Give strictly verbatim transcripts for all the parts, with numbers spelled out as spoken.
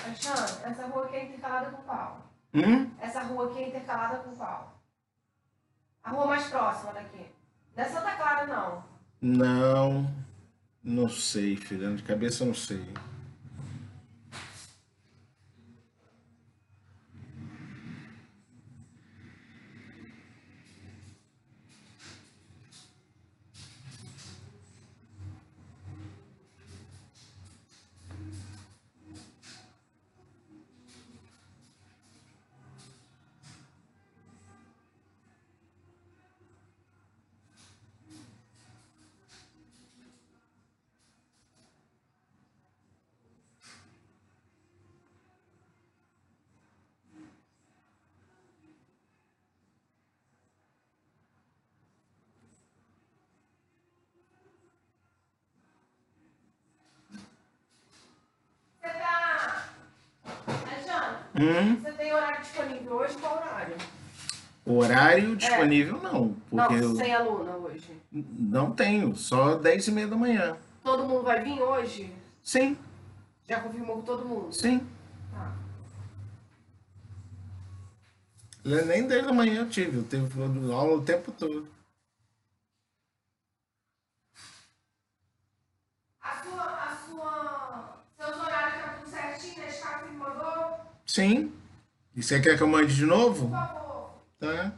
Alexandre, essa rua aqui é intercalada com qual? Hum? Essa rua aqui é intercalada com qual? A rua mais próxima daqui. Não é Santa Clara, não. Não, não sei, filha. De cabeça eu não sei. Você tá... Alexandre, Hum? você tem horário disponível hoje? Qual horário? Horário disponível não, porque Não, eu sem aluna hoje. não tenho, só dez e meia da manhã. Todo mundo vai vir hoje? Sim, Já confirmou com todo mundo? sim. Tá. Nem dez da manhã eu tive, eu tive aula o tempo todo. A sua, a sua, seus horários tá tudo certinho, nesse carro que me mandou? Sim. E você quer que eu mande de Por novo? favor. Tá.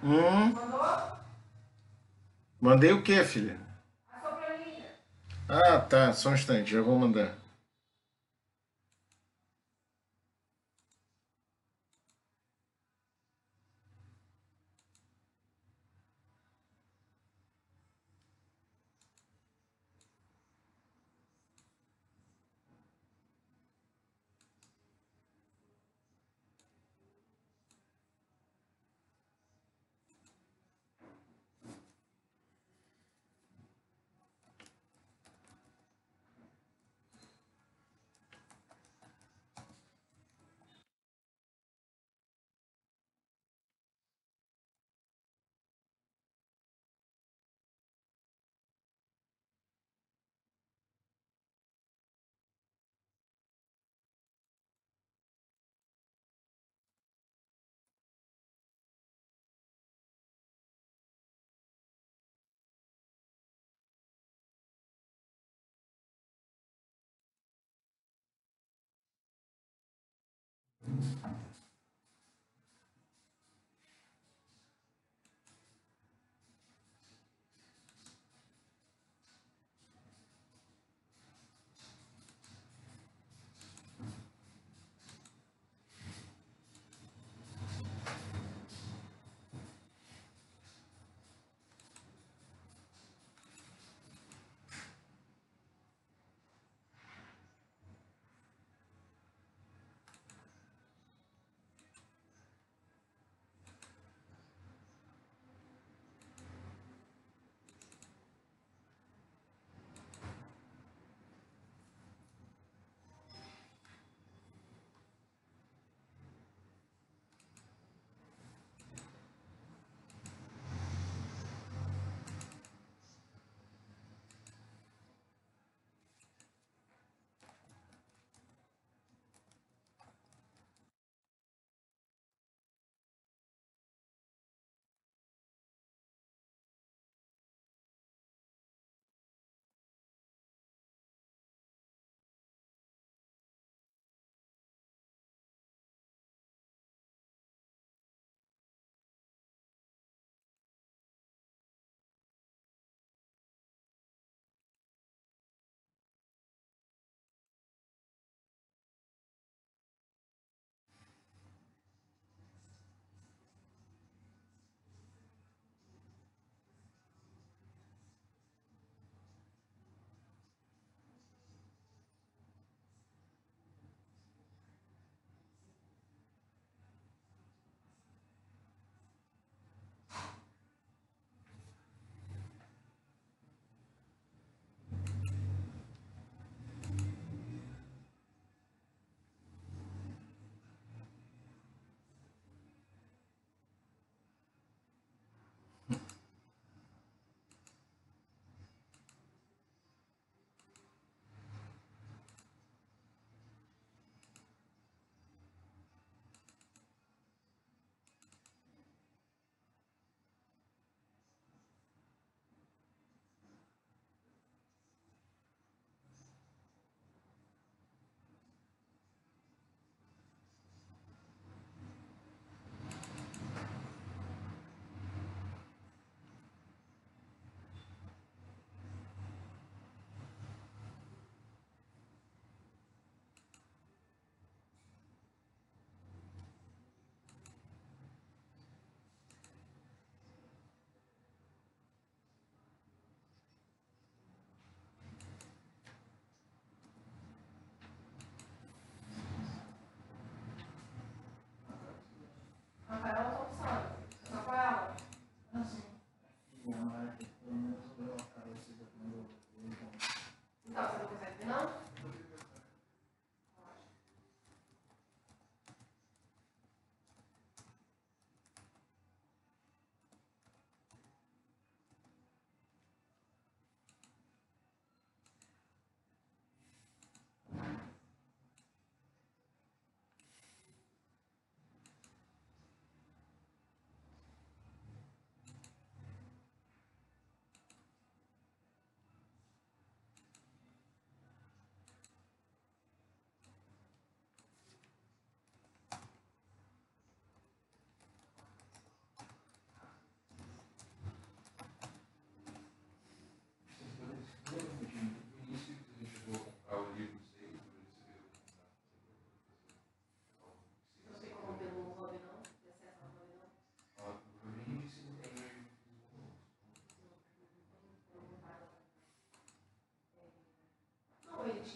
Hum, Mandou? mandei o quê, filha? A sua planilha. Ah, tá. Só um instante, já vou mandar.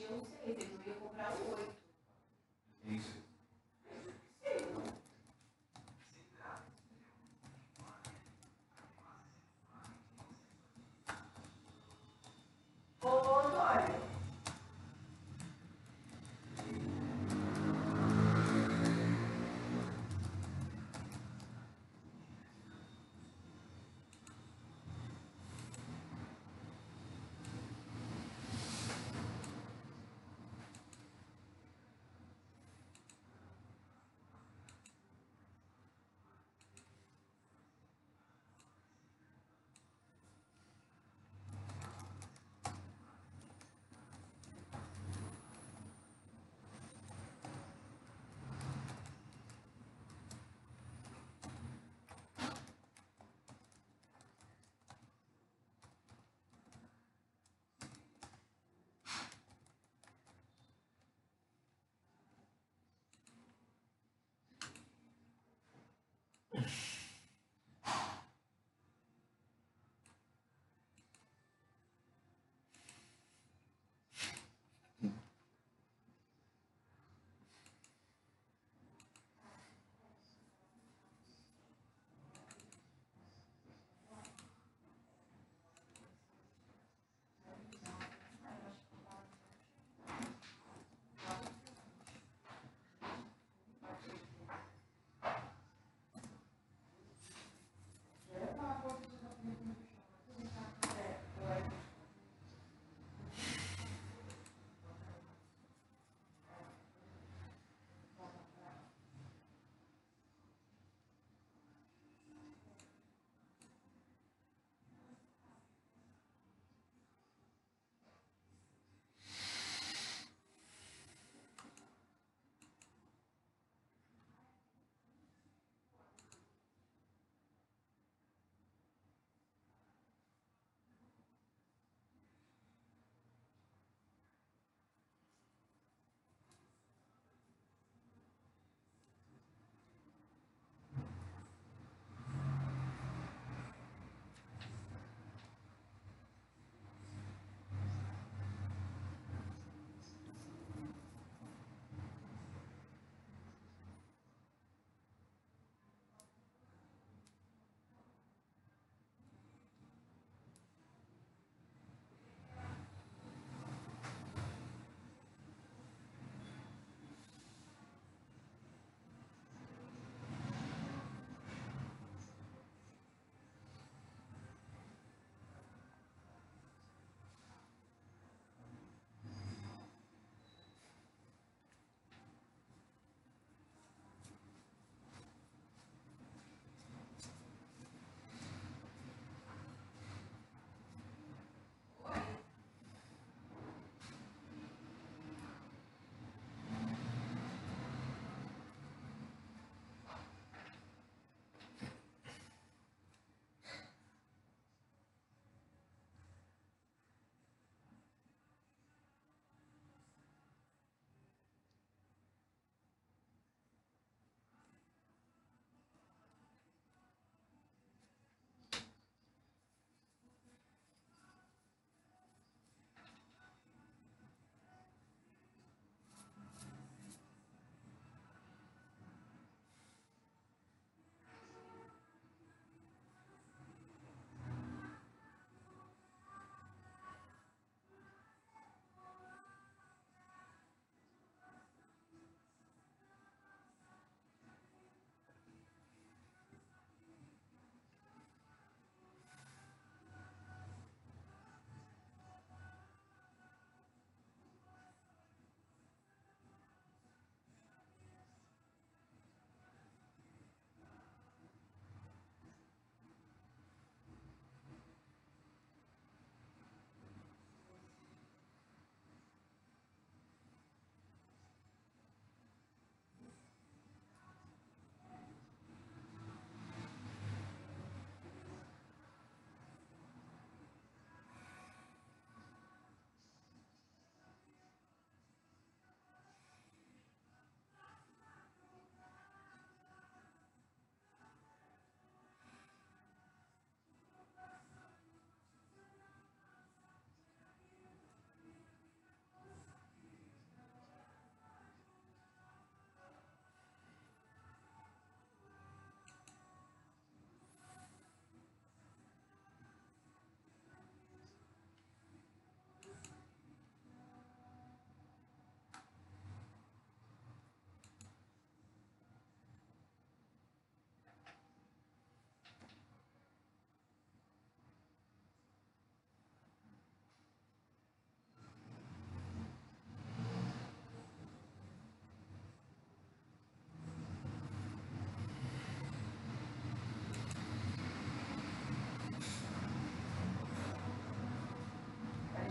tinha um seis, eu ia comprar um oito. Isso. Ô, Antônio.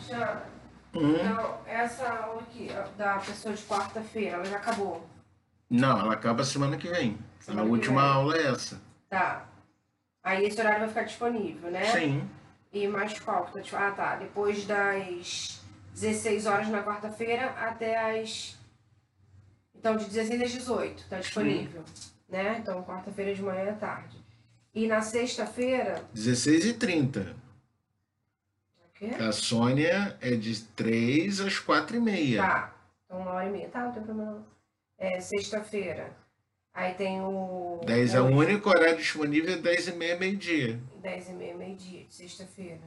Tiana, Hum? então, essa aula aqui, ó, da pessoa de quarta-feira, ela já acabou. Não, ela acaba semana que vem. Semana a que última vem. aula é essa. Tá. Aí esse horário vai ficar disponível, né? Sim. E mais qual? que tá disp- Ah, tá. Depois das dezesseis horas na quarta-feira até as. Então, de dezesseis às dezoito, tá disponível. Né? Então, quarta-feira de manhã à tarde. E na sexta-feira. dezesseis e trinta. O quê? A Sônia é de três às quatro e meia. Tá. Então, uma hora e meia. Tá, não tem problema não. É, sexta-feira. Aí tem o. dez é o hoje, único horário disponível, é dez e meia, meio-dia. dez e meia, meio-dia, de sexta-feira.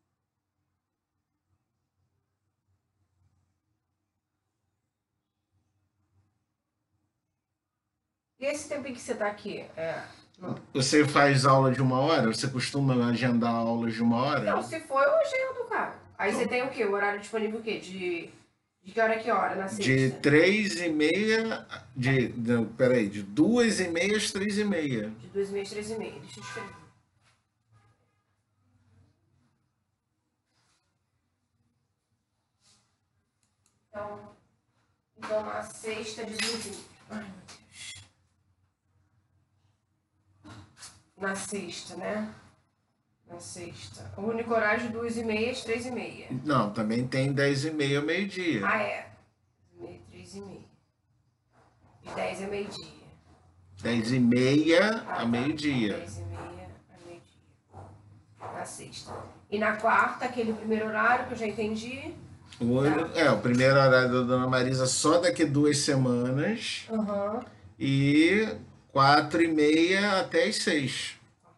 E esse tempo em que você tá aqui? É. Não. Você faz aula de uma hora? Você costuma agendar aulas de uma hora? Não, se for, eu agendo, cara. Aí você tem o quê? O horário disponível o quê? De, de que hora a que hora na sexta? De três e meia. De, não, peraí, de duas e meia às três e meia. De duas e meia às três e meia. Deixa eu escrever. Então, então na sexta de duas e meia. Ai, meu Deus. Na sexta, né? Na sexta. O único horário de duas e meia às três e meia. Não, também tem dez e meia ao meio-dia. Ah, é. Meia, três e meia. E dez é meio-dia. dez e meia Ah, a tá. meio-dia. dez e meia a meio-dia. Na sexta. E na quarta, aquele primeiro horário que eu já entendi. O único- é, o primeiro horário da Dona Marisa só daqui duas semanas. Aham. E quatro e meia até as seis.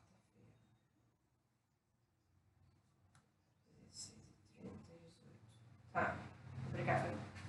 Tá. Obrigada.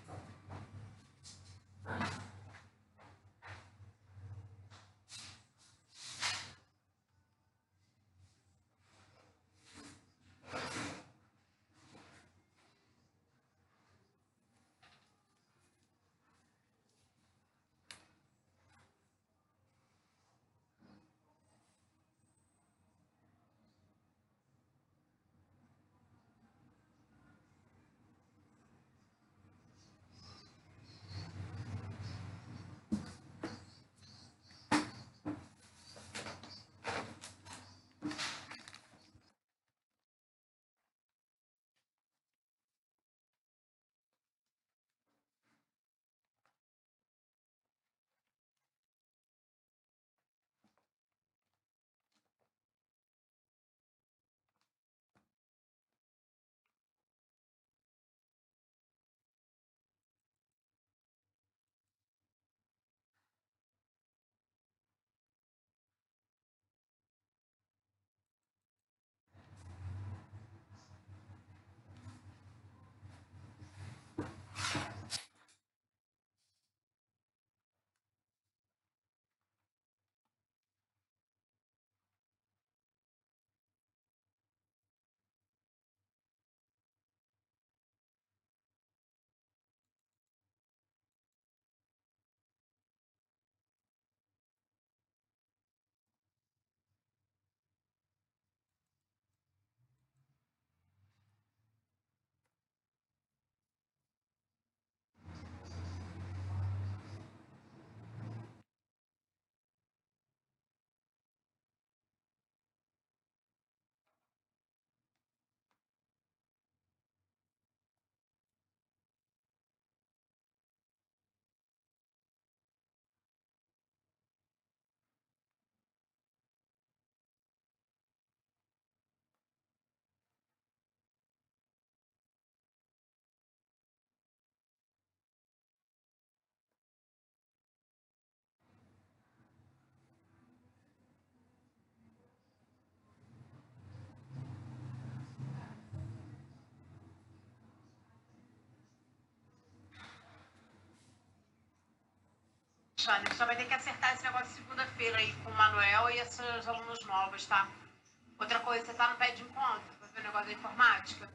Alexandre, só vai ter que acertar esse negócio segunda-feira aí com o Manuel e essas alunas novas, tá? Outra coisa, você tá no pé de encontro pra ver o negócio da informática?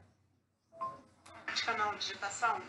Informática não, digitação?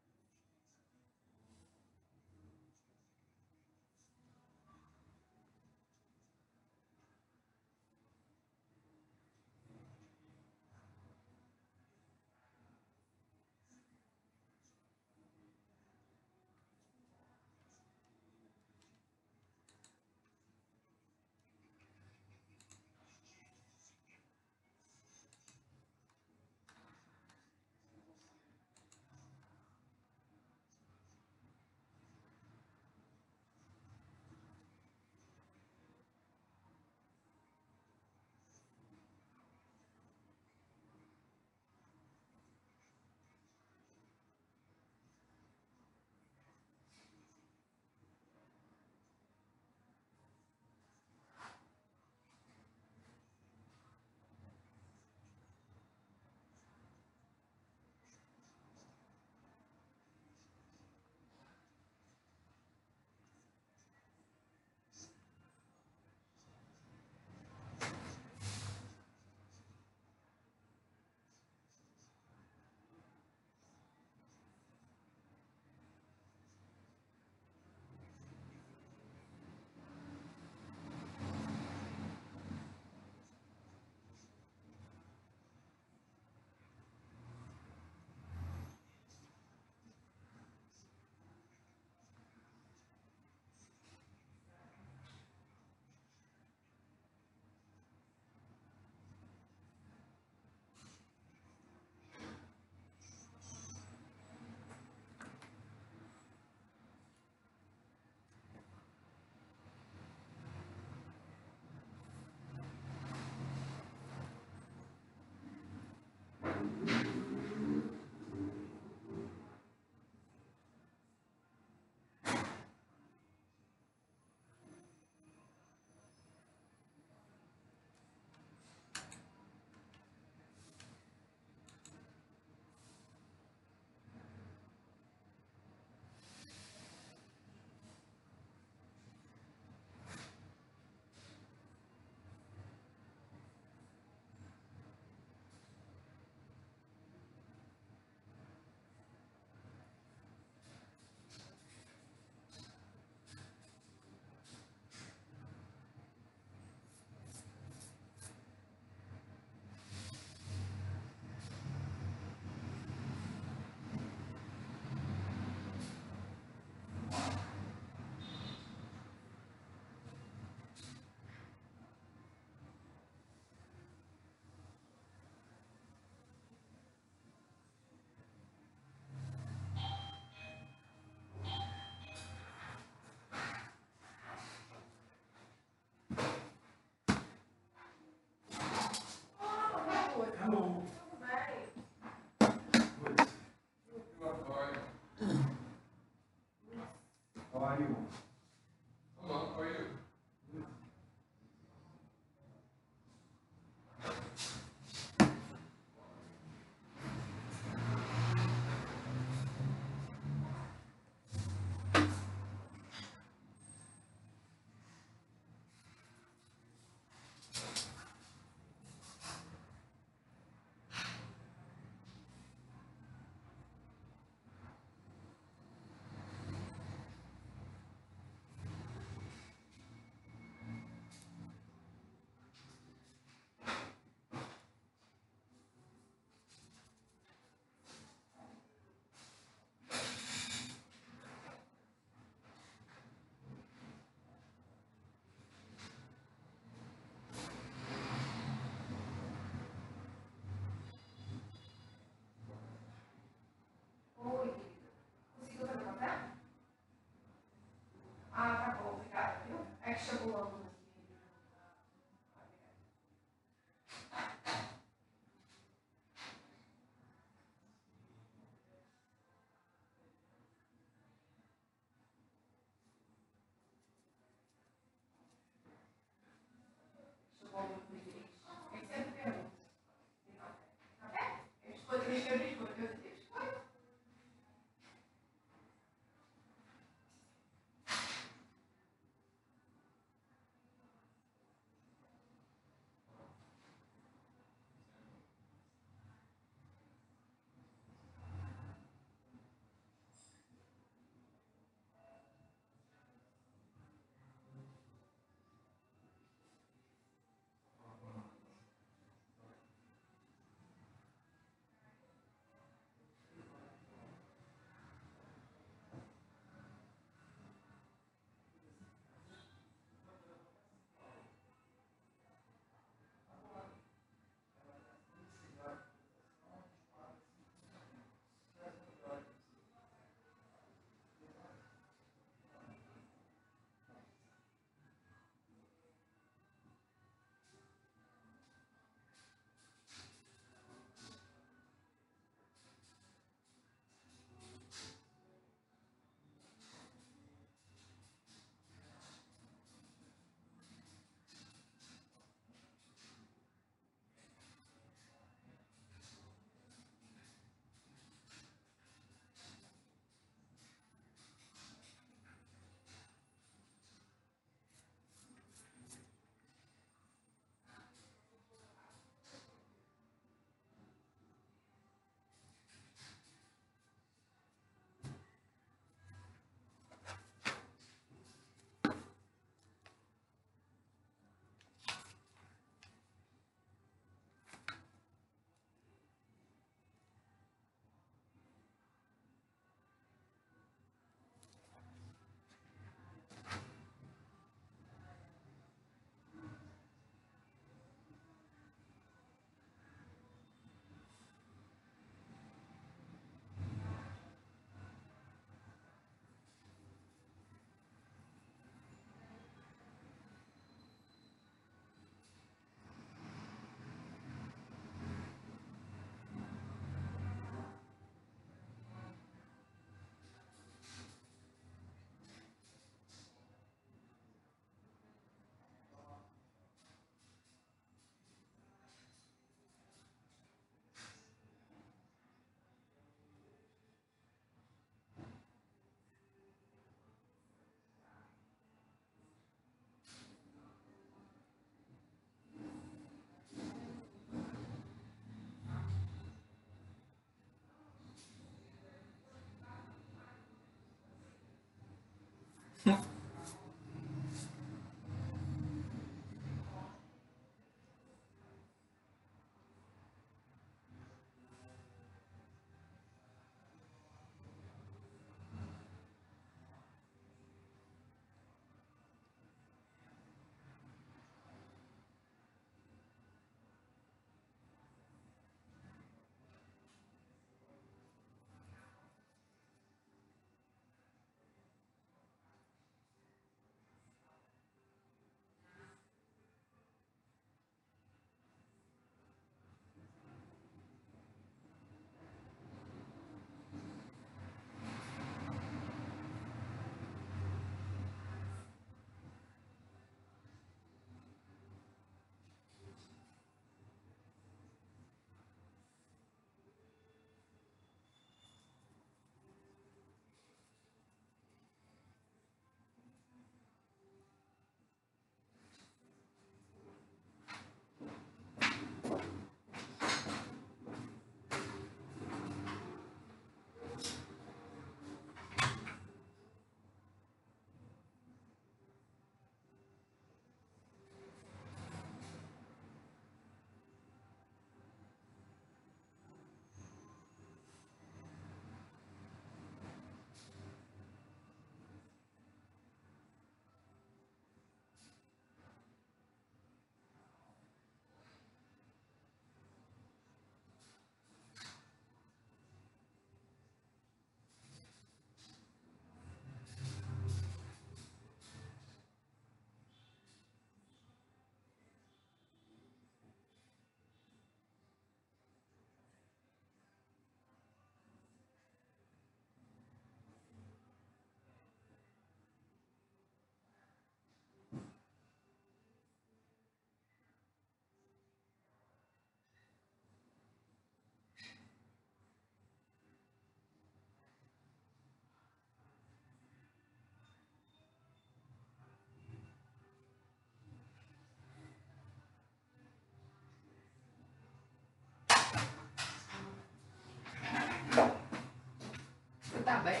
tá bem?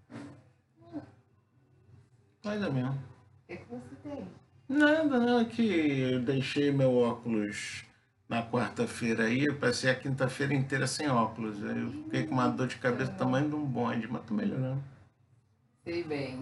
Mais ou menos. O que, que você tem? Nada, não, é que eu deixei meu óculos na quarta-feira aí, eu passei a quinta-feira inteira sem óculos. Aí eu fiquei com uma dor de cabeça do tamanho de um bonde, mas tô melhorando. Sei bem.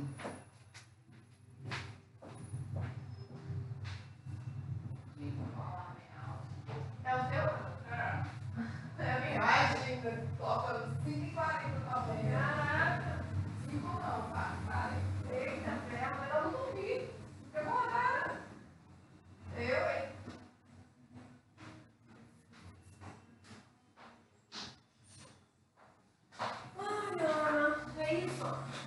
É o teu? É. É minha. Ai, gente, toca cinco e quarenta também. Caraca. cinco não, tá? quarenta. Eita, perna, eu não dormi. Pegou uma cara. Eu, hein? Ai, Ana, é isso.